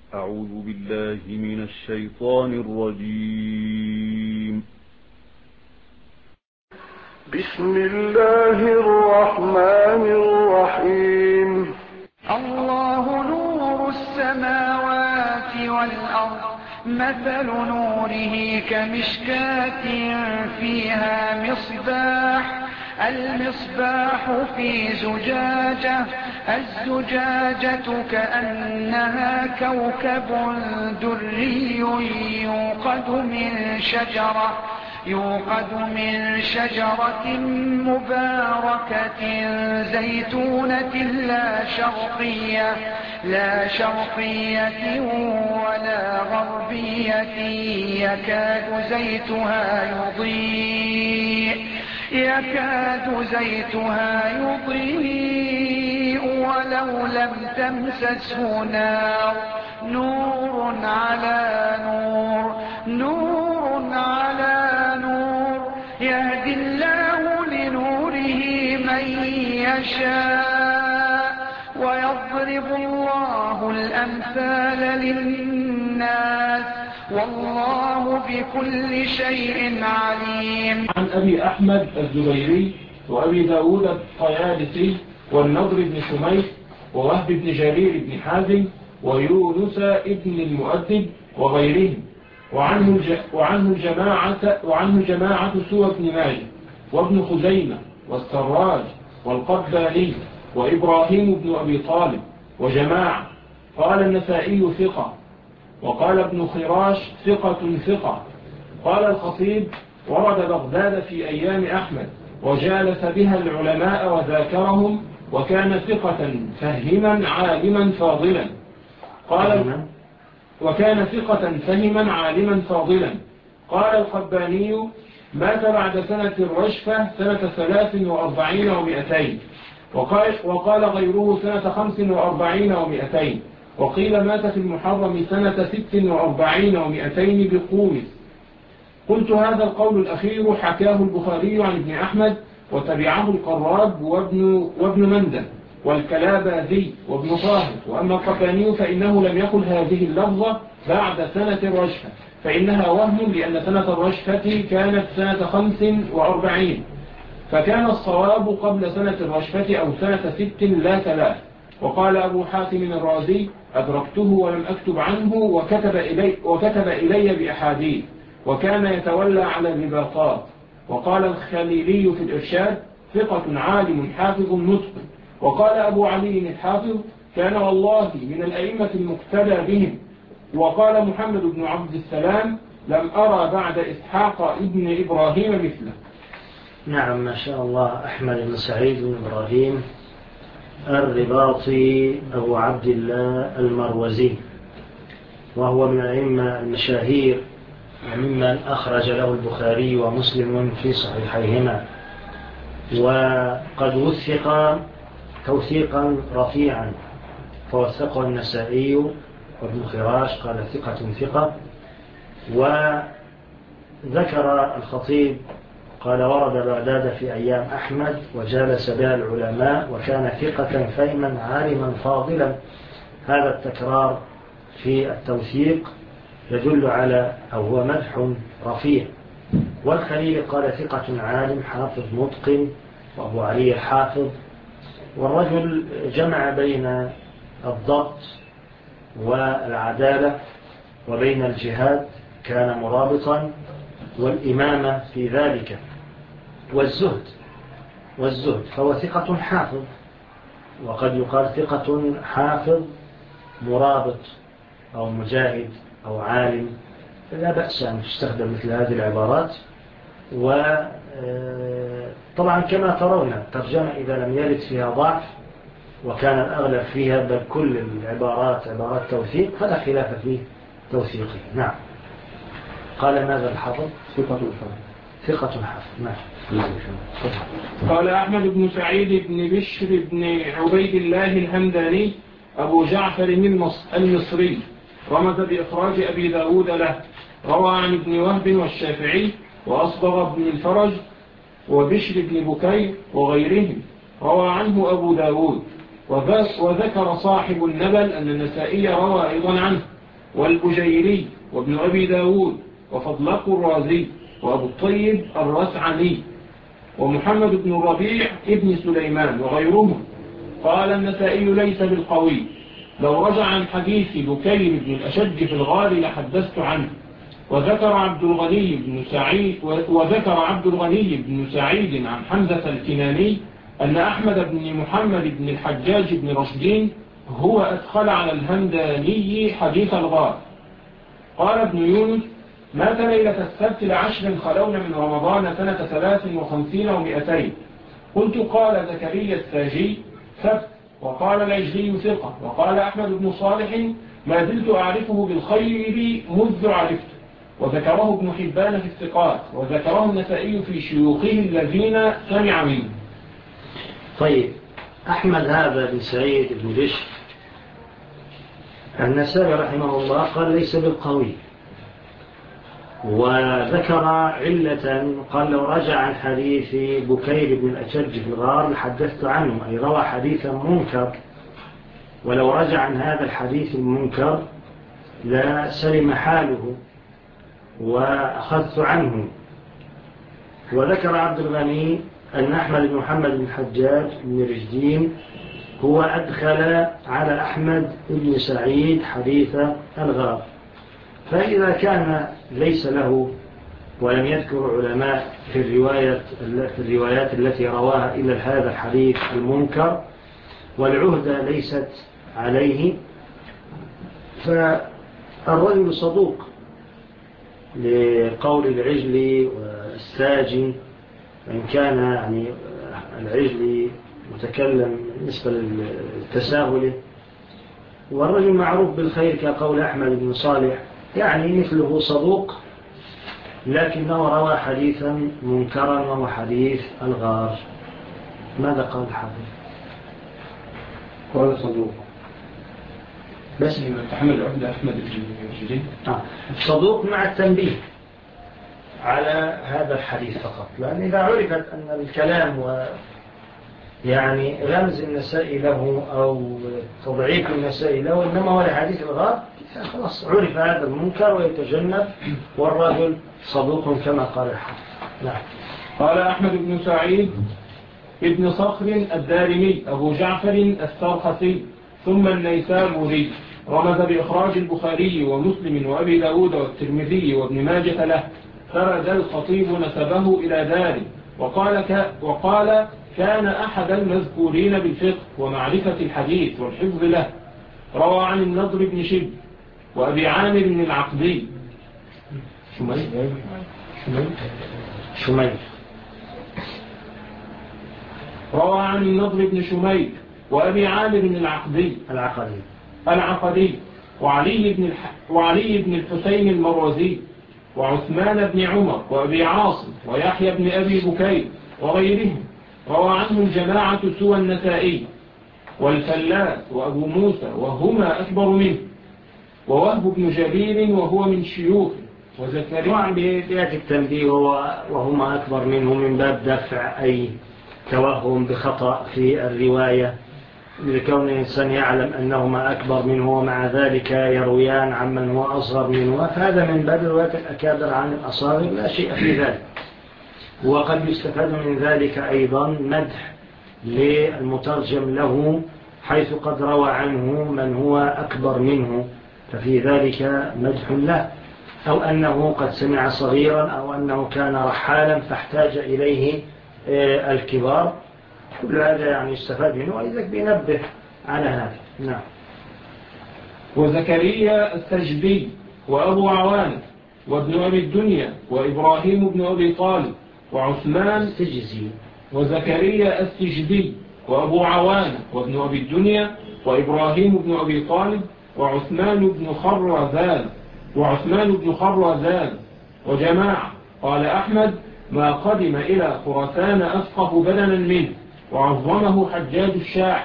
أعوذ بالله من الشيطان الرجيم. بسم الله الرحمن الرحيم. الله نور السماوات والأرض، مثل نوره كمشكاة فيها مصباح، المصباح في زجاجة، الزجاجة كأنها كوكب دري يوقد من شجرة مباركة زيتونة لا شرقية ولا غربية، يكاد زيتها يضيء ولو لم تمسسه نار، نور على نور، يهدي الله لنوره من يشاء، ويضرب الله الأمثال للناس، والله بكل شيء عليم. عن أبي أحمد الزبيري وأبي داود الطيالسي والنضر بن شميس ووهب بن جرير بن حازم ويونس ابن المؤدب وغيرهم، وعنه جماعة سوى بن ماجه وابن خزيمة والسراج والقباني وإبراهيم بن أبي طالب وجماعة. قال النسائي ثقة، وقال ابن خراش ثقة. قال الخطيب ورد بغداد في أيام أحمد وجالس بها العلماء وذاكرهم، وكان ثقة فهما عالما فاضلا. قال القباني مات بعد سنة الرجفة سنة 43 و200، وقال غيره سنة 45 و200، وقيل مات في المحرم سنة 46 و200 بقوس. قلت هذا القول الأخير حكاه البخاري عن ابن أحمد، وتبعه القراب وابن منده والكلاباذي وابن طاهر. وأما القباني فإنه لم يقل هذه اللفظة بعد سنة الرجفة، فإنها وهم، لأن سنة الرجفة كانت سنة 45، فكان الصواب قبل سنة الرجفة أو سنة 6 لا 3. وقال أبو حاتم الرازي أدركته ولم أكتب عنه، وكتب إلي بأحاديث، وكان يتولى على الرباطات. وقال الخليلي في الإرشاد ثقة عالم حافظ نطق. وقال أبو علي الحافظ كان والله من الأئمة المقتدى بهم. وقال محمد بن عبد السلام لم أرى بعد إسحاق ابن إبراهيم مثله. نعم، ما شاء الله. أحمد بن سعيد بن إبراهيم الرباطي أبو عبد الله المروزي، وهو من الأئمة المشاهير وممن أخرج له البخاري ومسلم في صحيحيهما، وقد وثق توثيقا رفيعا، فوثقه النسائي وابن خراش قال ثقة. وذكر الخطيب قال ورد بغداد في أيام أحمد وجالس بها العلماء، وكان ثقة فهما عالما فاضلا. هذا التكرار في التوثيق يدل على أو هو مدح رفيع. والخليل قال ثقة عالم حافظ متقن، وأبو علي الحافظ. والرجل جمع بين الضبط والعدالة وبين الجهاد، كان مرابطا، والإمامة في ذلك، والزهد، فهو ثقة حافظ. وقد يقال ثقة حافظ مرابط أو مجاهد أو عالم، لا بأس أن تستخدم مثل هذه العبارات. وطبعا كما ترون الترجمة إذا لم يرد فيها ضعف، وكان الأغلب فيها بل كل العبارات عبارات توثيق، فلا خلاف في توثيقه. نعم. قال ماذا الحافظ؟ ثقة حافظ. نعم. قال أحمد بن سعيد بن بشر بن عبيد الله الهمداني أبو جعفر المصري، رمز بإخراج أبي داود له. روى عن ابن وهب والشافعي وأصبغ بن الفرج وبشر بن بكير وغيرهم. روى عنه أبو داود، وذكر صاحب النبل أن النسائي روى أيضا عنه، والبجيري وابن أبي داود وفضلق الرازي وأبو الطيب الرسعني ومحمد بن الربيع ابن سليمان وغيرهم. قال النسائي ليس بالقوي، لو رجع عن حديث بكير بن الأشج في الغار لحدثت عنه. وذكر عبد الغني بن سعيد عن حمزة الكناني أن أحمد بن محمد بن الحجاج بن رشدين هو أدخل على الهمداني حديث الغار. قال ابن يونس مات ليلة السبت ل10 خلون من رمضان سنة 53 و200. قلت قال زكريا الساجي سبت، وقال العجلي ثقة، وقال أحمد بن صالح ما زلت أعرفه بالخير منذ عرفته. وذكره ابن حبان في الثقات، وذكره النسائي في شيوخه الذين سمع منه. طيب، أحمد هذا بن سعيد بن بشر النسائي رحمه الله قال ليس بالقوي، وذكر علة قال لو رجع عن حديث بكير بن الأشج في الغار لحدثت عنه، أي روى حديثا منكر، ولو رجع عن هذا الحديث المنكر لا سلم حاله وأخذت عنه. وذكر عبد الغني أن أحمد بن محمد بن الحجاج بن رشدين هو أدخل على أحمد بن سعيد حديث الغار. فإذا كان ليس له ولم يذكر علماء في الروايات التي رواها إلا هذا الحديث المنكر والعهدة ليست عليه، فالرجل صدوق لقول العجلي والساجي، وإن كان يعني العجلي متكلم بالنسبة للتساهل، والرجل معروف بالخير كقول أحمد بن صالح، يعني مثله صدوق لكنه روى حديثا منكرا وهو حديث الغار. ماذا قال الحافظ؟ قال صدوق بس تحمل العهدة أحمد بن صدوق مع التنبيه على هذا الحديث فقط، لأن إذا عرفت أن الكلام يعني غمز النسائي له أو تضعيف النسائي له إنما هو لحديث الغار، خلاص عرف هذا المنكر ويتجنب، والرجل صدوق كما قال الحافظ. نعم. قال أحمد بن سعيد ابن صخر الدارمي أبو جعفر السرخسي ثم النيسابوري، رمز بإخراج البخاري ومسلم وأبي داود والترمذي وابن ماجه له، فرد الخطيب نسبه إلى داره وقال كان أحد المذكورين بالفقه ومعرفة الحديث والحفظ له. روى عن النضر بن شب وأبي عامر بن العقدي شميل روى عن النضر بن شميل وأبي عامر بن العقدي وعلي بن الحسين المروزي وعثمان بن عمر وأبي عاصم ويحيى بن أبي بكير وغيرهم. روى عنه الجماعة سوى النسائي والفلاس وأبو موسى وهما أكبر منه، ووهب بن جرير وهو من شيوخه، طبعا بيأتي التنبيه وهما أكبر منه من باب دفع أي توهم بخطأ في الرواية، لكون الإنسان يعلم أنهما أكبر منه ومع ذلك يرويان عمن هو أصغر منه، فهذا من باب رواية الأكابر عن الأصاغر، لا شيء في ذلك. وقد يستفاد من ذلك أيضا مدح للمترجم له، حيث قد روى عنه من هو أكبر منه، ففي ذلك مدح له، أو أنه قد سمع صغيرا، أو أنه كان رحالا فاحتاج إليه الكبار. كل هذا يعني يستفاد منه، وإذا بينبه على هذا. نعم. وزكريا السجدي وأبو عوانة وابن أبي الدنيا وإبراهيم بن أبي طالب وعثمان السجزي وزكريا السجدي وأبو عوانة وابن أبي الدنيا وإبراهيم بن أبي طالب وعثمان بن خرازان وجماعة. قال أحمد ما قدم إلى خراسان أفقه بدنا منه، وعظمه حجاج الشاعر.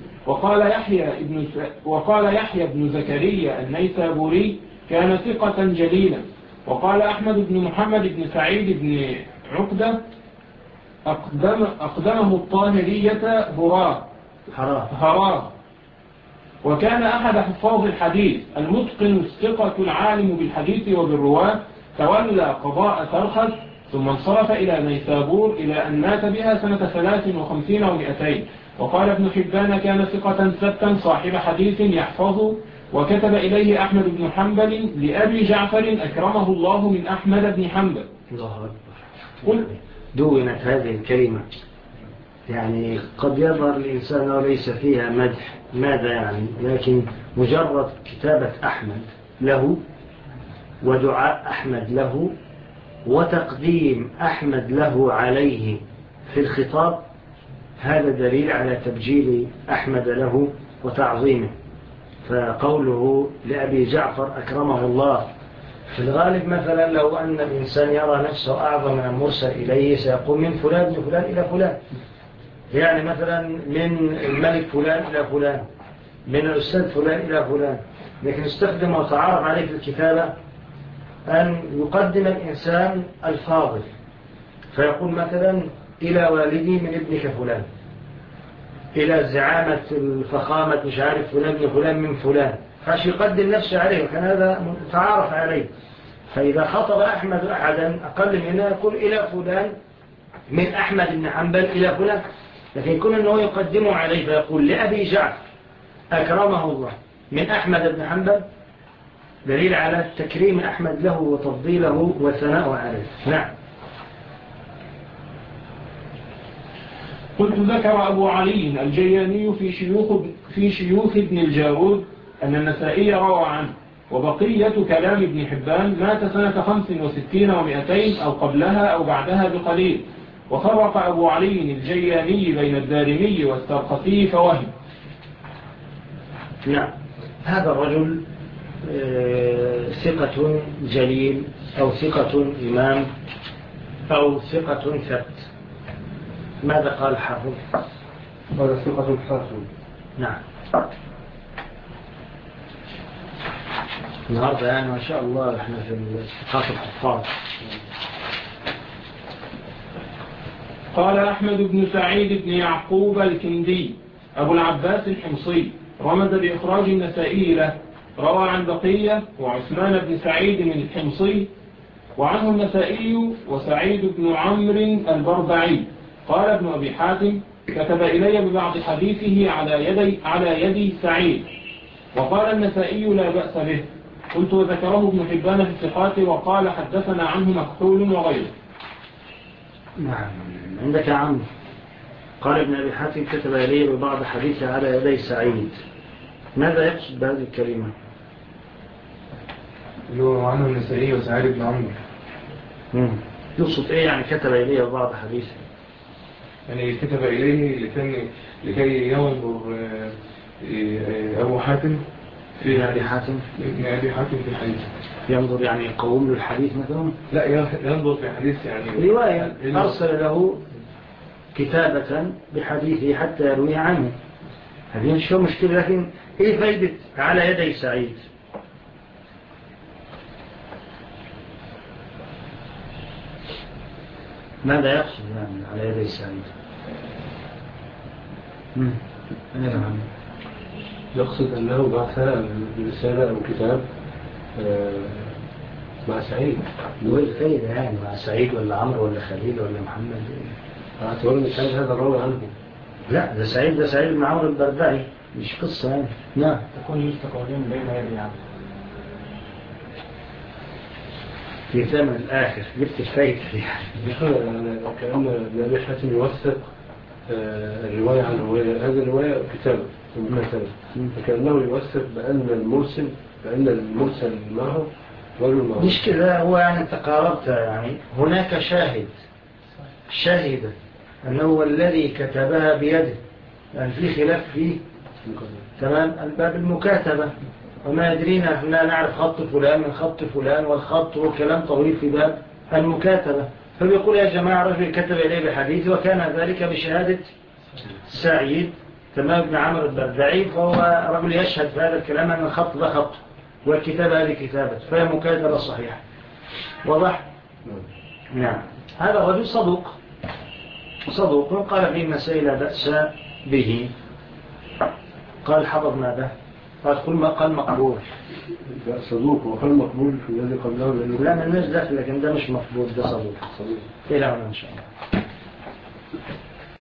وقال يحيى بن زكريا النيسابوري كان ثقة جليلا. وقال أحمد بن محمد بن سعيد بن عقدة أقدمه الطاهرية هراه وكان أحد حفاظ الحديث المتقن الثقة العالم بالحديث وبالرواة، تولى قضاء سرخس ثم انصرف إلى نيسابور إلى أن مات بها سنة 53 و200. وقال ابن حبان كان ثقة ثبتا صاحب حديث يحفظ. وكتب إليه أحمد بن حنبل لأبي جعفر أكرمه الله من أحمد بن حنبل. الله أكبر. دونت هذه الكلمة، يعني قد يظهر الإنسان وليس فيها مدح، ماذا يعني؟ لكن مجرد كتابة أحمد له ودعاء أحمد له وتقديم أحمد له عليه في الخطاب، هذا دليل على تبجيل أحمد له وتعظيمه. فقوله لأبي جعفر أكرمه الله، في الغالب مثلا لو أن الإنسان يرى نفسه أعظم من المرسل إليه سيقول من فلان من فلان إلى فلان، يعني مثلا من الملك فلان إلى فلان، من الأستاذ فلان إلى فلان. لكن استخدم وتعارف عليه في الكتابة أن يقدم الإنسان الفاضل، فيقول مثلا إلى والدي من ابنك فلان، إلى زعامة الفخامة مش عارف فلان من فلان من فلان، فاش يقدم نفسه عليه، وكان هذا متعارف عليه. فإذا خطب أحمد أحدا أقل منه يقول إلى فلان من أحمد بن حنبل إلى فلان، لكن يكون أنه يقدمه عليه فيقول لأبي جعفر أكرمه الله من أحمد بن حنبل، دليل على تكريم أحمد له وتفضيله وثناء عليه. نعم. قلت ذكر أبو علي الجياني في شيوخ ابن الجارود أن النسائي روى عنه. وبقية كلام ابن حبان مات سنة 65 و200 أو قبلها أو بعدها بقليل. وفرق أبو علي الجياني بين الدارمي والسرقسي فوهم. نعم. هذا الرجل ثقة جليل أو ثقة إمام أو ثقة ثبت. ماذا قال الحافظ؟ هذا ثقة حافظ. نعم. النهاردة يعني ما شاء الله احنا في الثقافة الحفاظ. قال أحمد بن سعيد بن يعقوب الكندي أبو العباس الحمصي رمز بإخراج النسائي له. روى عن بقية وعثمان بن سعيد من الحمصي وعنه النسائي وسعيد بن عمرو البربعي. قال ابن أبي حاتم كتب إلي ببعض حديثه على يد سعيد. وقال النسائي لا بأس به. قلت وذكره ابن حبان في الثقات وقال حدثنا عنه مكحول وغيره. نعم. عندك عم. قال ابن أبي حاتم كتب إلي ببعض حديثه على يدي سعيد. ماذا يقصد بهذه الكلمة؟ عنه النسائي وسعيد بن عمرو. يقصد إيه يعني كتب إلي ببعض حديثه؟ يعني كتب إليه لكي ينظر أبو حاتم في أبي حاتم في الحديث. ينظر يعني يقوم له الحديث مثلا؟ لا، ينظر في حديث يعني رواية أرسل له كتابة بحديثه حتى يروي عنه. هذه شو مشكلة، لكن إيه فايدة على يدي سعيد؟ ماذا يقصد يعني على يدي سعيد؟ يقصد أنه بعث برسالة أو كتاب مع سعيد. والفايدة يعني مع سعيد ولا عمرو ولا خليل ولا محمد؟ اعتبر أن سعيد هذا الراوي عنه. لا، ده سعيد بن عمرو البربعي، مش قصة يعني. نعم. تكون يستقرين بين يدي عمرو في ثمن الآخر جبت الفايدة يعني. كأن ابن أبي حاتم يوثق الرواية عن رواية، هذه الرواية كتابة ومكتبة، فكأنه يوثق بأن المرسل معه رجل معه. مش كذا، هو يعني انت قاربت، يعني هناك شاهد أنه الذي كتبها بيده، يعني في خلاف فيه. تمام. الباب المكاتبة، وما يدرينا احنا نعرف خط فلان من خط فلان، والخط وكلام طويل في باب المكاتبة. فبيقول يا جماعة رجل كتب إليه بحديث وكان ذلك بشهادة سعيد تمام بن عمرو البربعي، فهو رجل يشهد في هذا الكلام أن الخط ده خط والكتابة هذه كتابة، فهي مكاتبة صحيحة. واضح؟ نعم. هذا الرجل صدوق قال فيه مسائل لا بأس به. قال حفظ ماذا؟ تقول ما قال مقبول. لا صدوق وقال مقبول في الذي قبله لأنه لا مالناش دخل، لكن ده مش مقبول، ده صدوق. إلى هنا إن شاء الله.